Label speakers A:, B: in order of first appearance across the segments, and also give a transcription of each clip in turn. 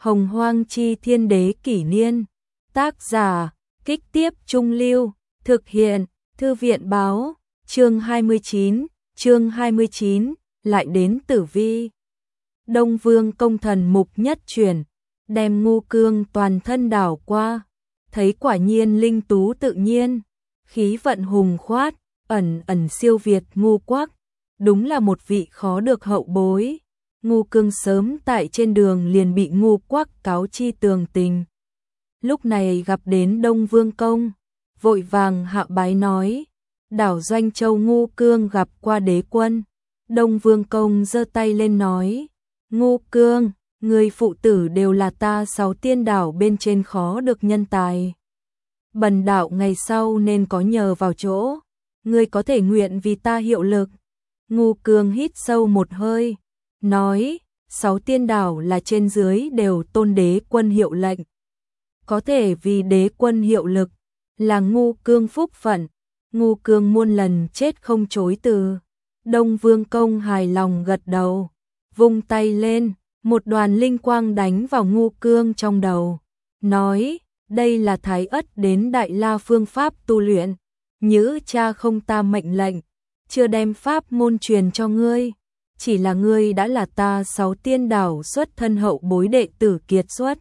A: Hồng Hoang Chi Thiên Đế Kỷ Niên. Tác giả, Kích Tiếp Trung Lưu. Thực hiện, Thư viện Báo. Chương 29, lại đến Tử Vi. Đông Vương Công Thần mục nhất truyền, đem Ngu Cương toàn thân đảo qua, thấy quả nhiên linh tú tự nhiên, khí vận hùng khoát, ẩn ẩn siêu việt Ngu Quắc, đúng là một vị khó được hậu bối. Ngu Cương sớm tại trên đường liền bị Ngu Quắc cáo chi tường tình. Lúc này gặp đến Đông Vương Công, vội vàng hạ bái nói: "Đảo Doanh Châu Ngu Cương gặp qua đế quân." Đông Vương Công giơ tay lên nói: "Ngu Cương, người phụ tử đều là ta 6 tiên đảo bên trên khó được nhân tài. Bần đạo ngày sau nên có nhờ vào chỗ, ngươi có thể nguyện vì ta hiệu lực." Ngu Cương hít sâu một hơi, nói: "6 tiên đảo là trên dưới đều tôn đế quân hiệu lệnh, có thể vì đế quân hiệu lực là Ngu Cương phúc phận." Ngu Cương muôn lần chết không chối từ. Đông Vương Công hài lòng gật đầu, vung tay lên, một đoàn linh quang đánh vào Ngu Cương trong đầu, nói: "Đây là Thái Ất đến Đại La phương pháp tu luyện, nhữ cha không ta mệnh lệnh, chưa đem pháp môn truyền cho ngươi, chỉ là ngươi đã là ta 6 tiên đảo xuất thân hậu bối đệ tử kiệt xuất,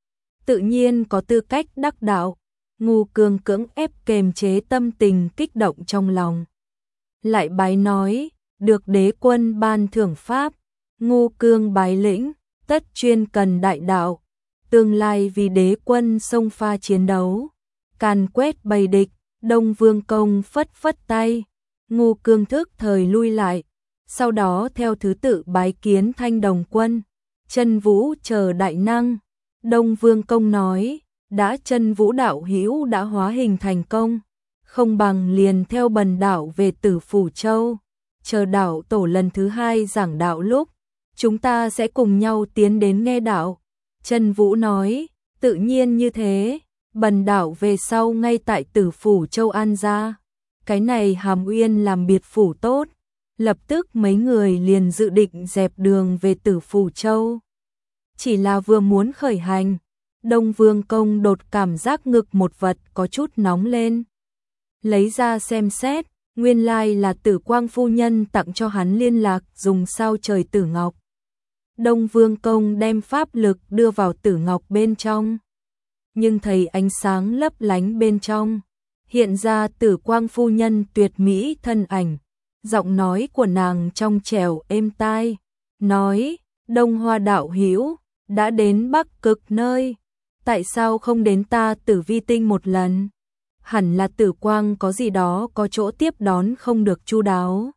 A: tự nhiên có tư cách đắc đạo." Ngu Cương cưỡng ép kềm chế tâm tình kích động trong lòng, lại bái nói: "Được đế quân ban thưởng pháp, Ngu Cương bái lĩnh, tất chuyên cần đại đạo, tương lai vì đế quân xông pha chiến đấu, càn quét bầy địch." Đông Vương Công phất phất tay, Ngu Cương thức thời lui lại, sau đó theo thứ tự bái kiến Thanh Đồng Quân, Chân Vũ chờ đại năng. Đông Vương Công nói: "Đã Chân Vũ đạo hữu đã hóa hình thành công, không bằng liền theo bần đạo về Tử Phủ Châu, chờ đạo tổ lần thứ 2 giảng đạo lúc, chúng ta sẽ cùng nhau tiến đến nghe đạo." Chân Vũ nói: "Tự nhiên như thế, bần đạo về sau ngay tại Tử Phủ Châu an gia." Cái này Hàm Uyên làm biệt phủ tốt, lập tức mấy người liền dự định dẹp đường về Tử Phủ Châu. Chỉ là vừa muốn khởi hành, Đông Vương Công đột cảm giác ngực một vật có chút nóng lên. Lấy ra xem xét, nguyên lai là Tử Quang phu nhân tặng cho hắn liên lạc dùng sao trời tử ngọc. Đông Vương Công đem pháp lực đưa vào tử ngọc bên trong, nhưng thấy ánh sáng lấp lánh bên trong, hiện ra Tử Quang phu nhân tuyệt mỹ thân ảnh. Giọng nói của nàng trong trẻo êm tai, nói: "Đông Hoa đạo hữu, đã đến Bắc Cực nơi, tại sao không đến ta Tử Vi Tinh một lần? Hẳn là Tử Quang có gì đó có chỗ tiếp đón không được chu đáo,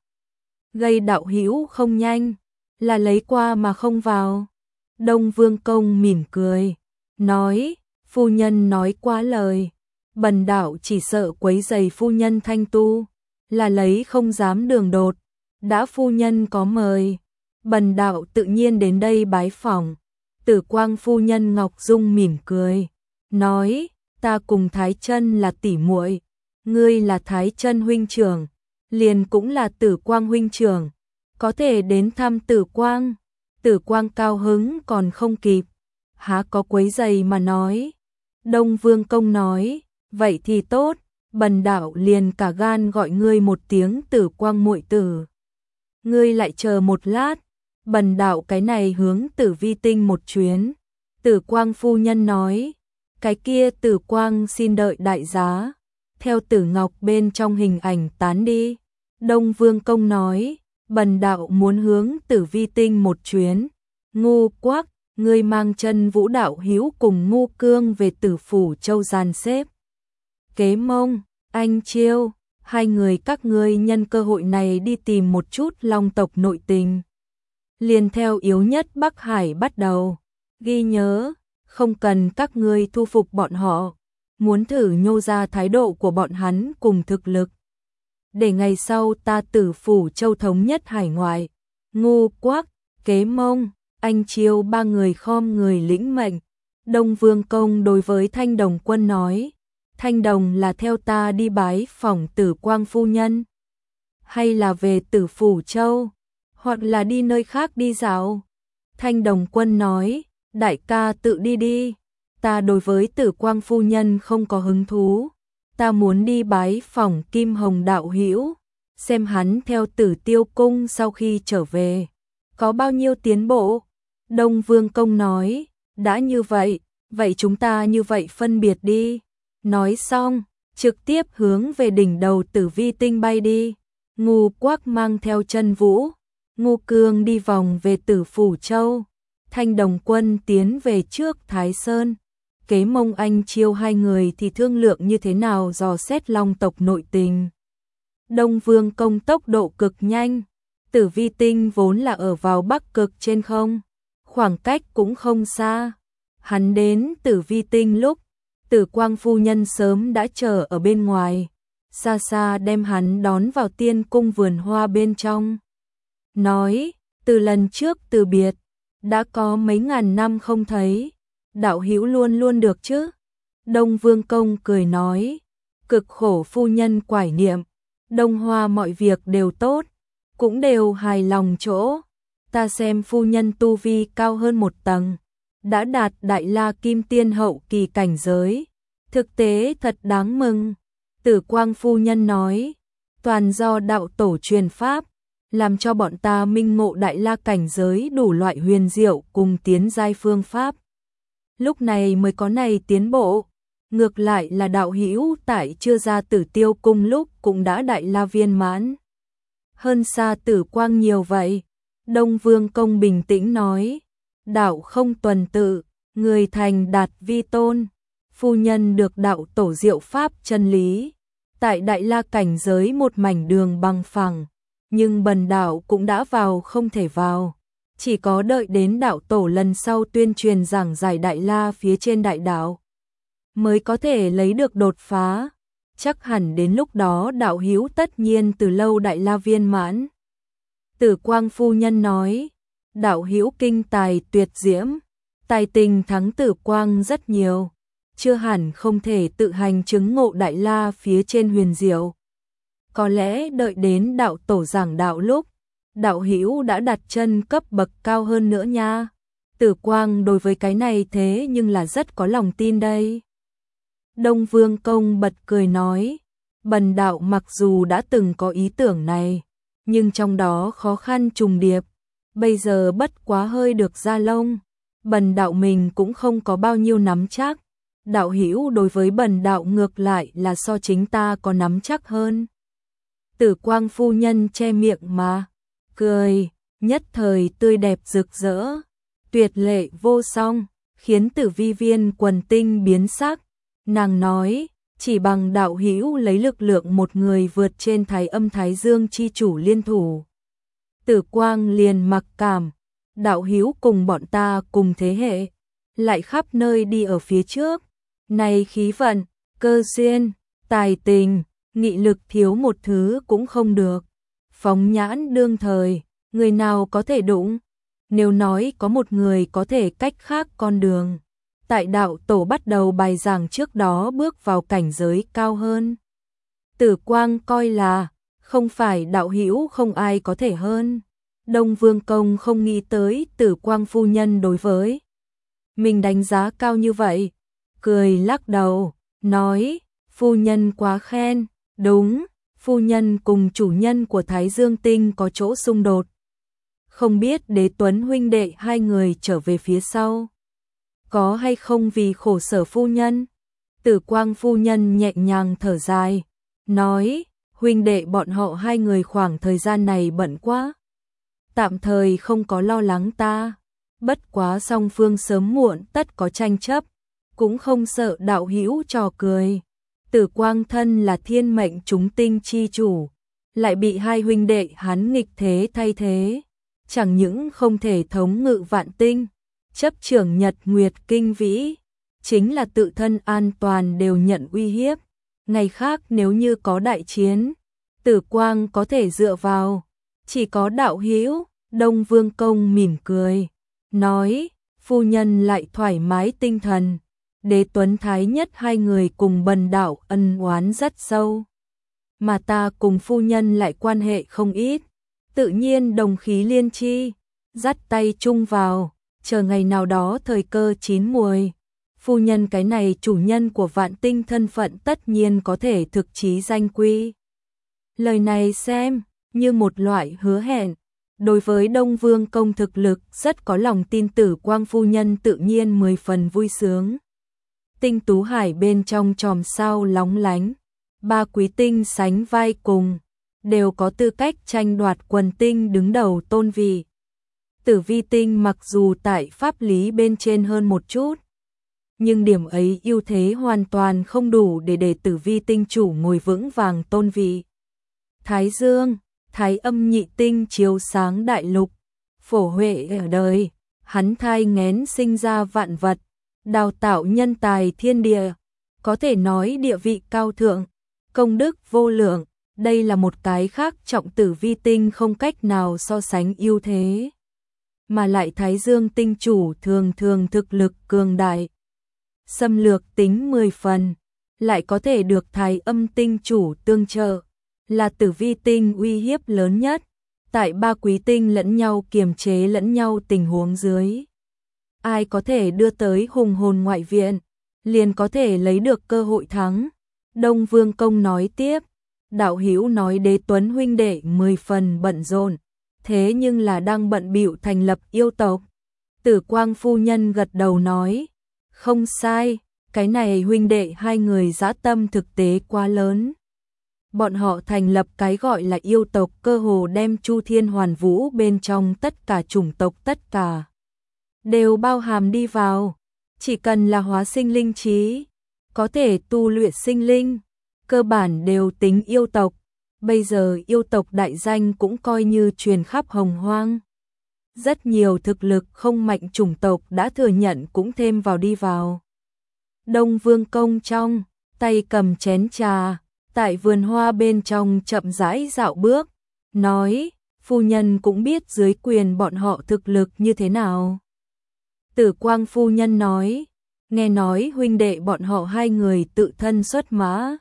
A: gây đạo hữu không nhanh, là lấy qua mà không vào." Đông Vương Công mỉm cười, nói: "Phu nhân nói quá lời, bần đạo chỉ sợ quấy rầy phu nhân thanh tu, là lấy không dám đường đột, đã phu nhân có mời, bần đạo tự nhiên đến đây bái phỏng." Tử Quang phu nhân Ngọc Dung mỉm cười, nói: "Ta cùng Thái Chân là tỷ muội, ngươi là Thái Chân huynh trưởng, liền cũng là Tử Quang huynh trưởng, có thể đến thăm Tử Quang." Tử Quang cao hứng còn không kịp, há có quấy rầy mà nói. Đông Vương Công nói: "Vậy thì tốt, bần đạo liền cả gan gọi ngươi một tiếng Tử Quang muội tử. Ngươi lại chờ một lát, bần đạo cái này hướng Tử Vi Tinh một chuyến." Tử Quang phu nhân nói: "Cái kia Tử Quang xin đợi đại giá, theo Tử Ngọc bên trong hình ảnh tán đi." Đông Vương Công nói: "Bần đạo muốn hướng Tử Vi Tinh một chuyến. Ngu Quắc, ngươi mang Chân Vũ đạo hữu cùng Ngu Cương về Tử Phủ Châu dàn xếp Kế Mông, Anh Chiêu, hai người các ngươi nhân cơ hội này đi tìm một chút Long tộc nội tình, liền theo yếu nhất Bắc Hải bắt đầu. Ghi nhớ, không cần các ngươi thu phục bọn họ, muốn thử nhô ra thái độ của bọn hắn cùng thực lực, để ngày sau ta Tử Phủ Châu thống nhất hải ngoại." Ngu Quắc, Kế Mông, Anh Chiêu ba người khom người lĩnh mệnh. Đông Vương Công đối với Thanh Đồng Quân nói: "Thanh Đồng là theo ta đi bái phỏng Tử Quang phu nhân, hay là về Tử Phủ Châu, hoặc là đi nơi khác đi dạo?" Thanh Đồng Quân nói: đại ca tự đi đi, ta đối với Tử Quang phu nhân không có hứng thú, ta muốn đi bái phỏng Kim Hồng đạo hữu, xem hắn theo Tử Tiêu cung sau khi trở về, có bao nhiêu tiến bộ. Đông Vương Công nói, đã như vậy, vậy chúng ta như vậy phân biệt đi. Nói xong, trực tiếp hướng về đỉnh đầu Tử Vi tinh bay đi. Ngu Quác mang theo Chân Vũ, Ngu Cương đi vòng về Tử Phủ Châu, Thanh Đồng Quân tiến về trước Thái Sơn. Kế Mông Anh Chiêu hai người thì thương lượng như thế nào dò xét Long tộc nội tình. Đông Vương Công tốc độ cực nhanh, Tử Vi tinh vốn là ở vào Bắc Cực trên không, khoảng cách cũng không xa. Hắn đến Tử Vi tinh lúc, Tử Quang phu nhân sớm đã chờ ở bên ngoài, xa xa đem hắn đón vào Tiên cung vườn hoa bên trong. Nói, từ lần trước từ biệt, đã có mấy ngàn năm không thấy, đạo hữu luôn luôn được chứ? Đông Vương Công cười nói, cực khổ phu nhân quải niệm, Đông Hoa mọi việc đều tốt, cũng đều hài lòng chỗ, ta xem phu nhân tu vi cao hơn một tầng, đã đạt Đại La Kim Tiên hậu kỳ cảnh giới, thực tế thật đáng mừng. Tử Quang phu nhân nói, toàn do đạo tổ truyền pháp, làm cho bọn ta minh ngộ Đại La cảnh giới đủ loại huyền diệu cùng tiến giai phương pháp. Lúc này mới có này tiến bộ, ngược lại là đạo hữu tại chưa ra Tử Tiêu cung lúc cũng đã Đại La viên mãn. Hơn xa Tử Quang nhiều vậy. Đông Vương Công bình tĩnh nói, đạo không tuần tự, người thành đạt vi tôn, phu nhân được đạo tổ diệu pháp chân lý, tại Đại La cảnh giới một mảnh đường bằng phẳng, nhưng bần đạo cũng đã vào không thể vào, chỉ có đợi đến đạo tổ lần sau tuyên truyền giảng giải Đại La phía trên đại đạo, mới có thể lấy được đột phá, chắc hẳn đến lúc đó đạo hữu tất nhiên từ lâu Đại La viên mãn. Tử Quang phu nhân nói, đạo hữu kinh tài tuyệt diễm, tài tình thắng Tử Quang rất nhiều, chưa hẳn không thể tự hành chứng ngộ Đại La phía trên huyền diệu. Có lẽ đợi đến đạo tổ giảng đạo lúc, đạo hữu đã đặt chân cấp bậc cao hơn nữa nha. Tử Quang đối với cái này thế nhưng là rất có lòng tin đây. Đông Vương Công bật cười nói, bần đạo mặc dù đã từng có ý tưởng này, nhưng trong đó khó khăn trùng điệp, bây giờ bất quá hơi được ra lông, bần đạo mình cũng không có bao nhiêu nắm chắc, đạo hữu đối với bần đạo ngược lại là so chính ta có nắm chắc hơn. Tử Quang phu nhân che miệng mà cười, nhất thời tươi đẹp rực rỡ, tuyệt lệ vô song, khiến Tử Vi viên quần tinh biến sắc. Nàng nói, chỉ bằng đạo hữu lấy lực lượng một người vượt trên Thái Âm Thái Dương chi chủ liên thủ. Tử Quang liền mặc cảm, đạo hữu cùng bọn ta cùng thế hệ, lại khắp nơi đi ở phía trước, này khí vận, cơ duyên, tài tình, nghị lực thiếu một thứ cũng không được. Phóng nhãn đương thời, người nào có thể đụng? Nếu nói có một người có thể cách khác con đường, tại đạo tổ bắt đầu bài giảng trước đó bước vào cảnh giới cao hơn. Tử Quang coi là, không phải đạo hữu không ai có thể hơn. Đông Vương Công không nghĩ tới Tử Quang phu nhân đối với mình đánh giá cao như vậy, cười lắc đầu, nói, phu nhân quá khen, đúng, phu nhân cùng chủ nhân của Thái Dương Tinh có chỗ xung đột. Không biết Đế Tuấn huynh đệ hai người trở về phía sau, có hay không vì khổ sở phu nhân? Tử Quang phu nhân nhẹ nhàng thở dài, nói, huynh đệ bọn họ hai người khoảng thời gian này bận quá, tạm thời không có lo lắng ta, bất quá song phương sớm muộn tất có tranh chấp, cũng không sợ đạo hữu trò cười. Tử Quang thân là thiên mệnh chúng tinh chi chủ, lại bị hai huynh đệ hắn nghịch thế thay thế, chẳng những không thể thống ngự vạn tinh, chấp trưởng nhật nguyệt kinh vĩ, chính là tự thân an toàn đều nhận uy hiếp. Ngày khác nếu như có đại chiến, Tử Quang có thể dựa vào, chỉ có đạo hữu. Đông Vương Công mỉm cười, nói, phu nhân lại thoải mái tinh thần. Đế Tuấn Thái Nhất hai người cùng bần đạo ân oán rất sâu, mà ta cùng phu nhân lại quan hệ không ít, tự nhiên đồng khí liên chi, dắt tay chung vào, chờ ngày nào đó thời cơ chín muồi, phu nhân cái này chủ nhân của Vạn Tinh thân phận tất nhiên có thể thực chí danh quy. Lời này xem như một loại hứa hẹn, đối với Đông Vương công thực lực rất có lòng tin Tử Quang phu nhân tự nhiên 10 phần vui sướng. Tinh tú hải bên trong chòm sao lóng lánh, ba quý tinh sánh vai cùng, đều có tư cách tranh đoạt quần tinh đứng đầu tôn vị. Tử vi tinh mặc dù tại pháp lý bên trên hơn một chút, nhưng điểm ấy ưu thế hoàn toàn không đủ để tử vi tinh chủ ngồi vững vàng tôn vị. Thái Dương, Thái Âm nhị tinh chiếu sáng đại lục, phổ huệ ở đời, hắn thai nghén sinh ra vạn vật, đào tạo nhân tài thiên địa, có thể nói địa vị cao thượng, công đức vô lượng, đây là một cái khác trọng tử vi tinh không cách nào so sánh ưu thế. Mà lại Thái Dương tinh chủ thường thường thực lực cường đại, xâm lược tính 10 phần, lại có thể được Thái Âm tinh chủ tương trợ, là tử vi tinh uy hiếp lớn nhất, tại ba quý tinh lẫn nhau kiềm chế lẫn nhau tình huống dưới. Ai có thể đưa tới hùng hồn ngoại viện, liền có thể lấy được cơ hội thắng. Đông Vương công nói tiếp, đạo hữu nói Đế Tuấn huynh đệ 10 phần bận rộn, thế nhưng là đang bận bịu thành lập yêu tộc. Tử Quang phu nhân gật đầu nói, không sai, cái này huynh đệ hai người dã tâm thực tế quá lớn. Bọn họ thành lập cái gọi là yêu tộc, cơ hồ đem Chu Thiên Hoàn Vũ bên trong tất cả chủng tộc tất cả đều bao hàm đi vào, chỉ cần là hóa sinh linh trí, có thể tu luyện sinh linh, cơ bản đều tính yêu tộc. Bây giờ yêu tộc đại danh cũng coi như truyền khắp hồng hoang. Rất nhiều thực lực không mạnh chủng tộc đã thừa nhận cũng thêm vào đi vào. Đông Vương công trong tay cầm chén trà, tại vườn hoa bên trong chậm rãi dạo bước, nói, phu nhân cũng biết dưới quyền bọn họ thực lực như thế nào. Tử Quang phu nhân nói, nghe nói huynh đệ bọn họ hai người tự thân xuất mã,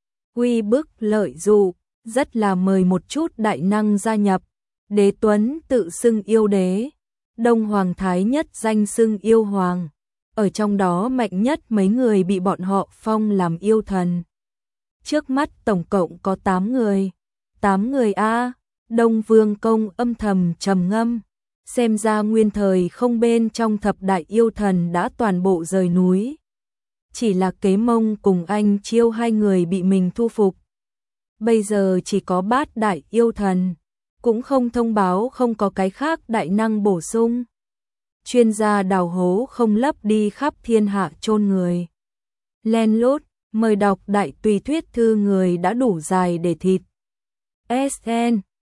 A: uy bức lợi dụ, rất là mời một chút đại năng gia nhập. Đế Tuấn tự xưng yêu đế, Đông Hoàng Thái Nhất danh xưng yêu hoàng, ở trong đó mạnh nhất mấy người bị bọn họ phong làm yêu thần. Trước mắt tổng cộng có 8 người. 8 người a. Đông Vương công âm thầm trầm ngâm, xem ra nguyên thời không bên trong thập đại yêu thần đã toàn bộ rời núi. Chỉ là Kế Mông cùng Anh Chiêu hai người bị mình thu phục. Bây giờ chỉ có Bát đại yêu thần, cũng không thông báo không có cái khác đại năng bổ sung. Chuyên gia đào hố không lấp đi khắp thiên hạ chôn người. Len lút, mời đọc đại tùy thuyết thư người đã đủ dài để thịt. SN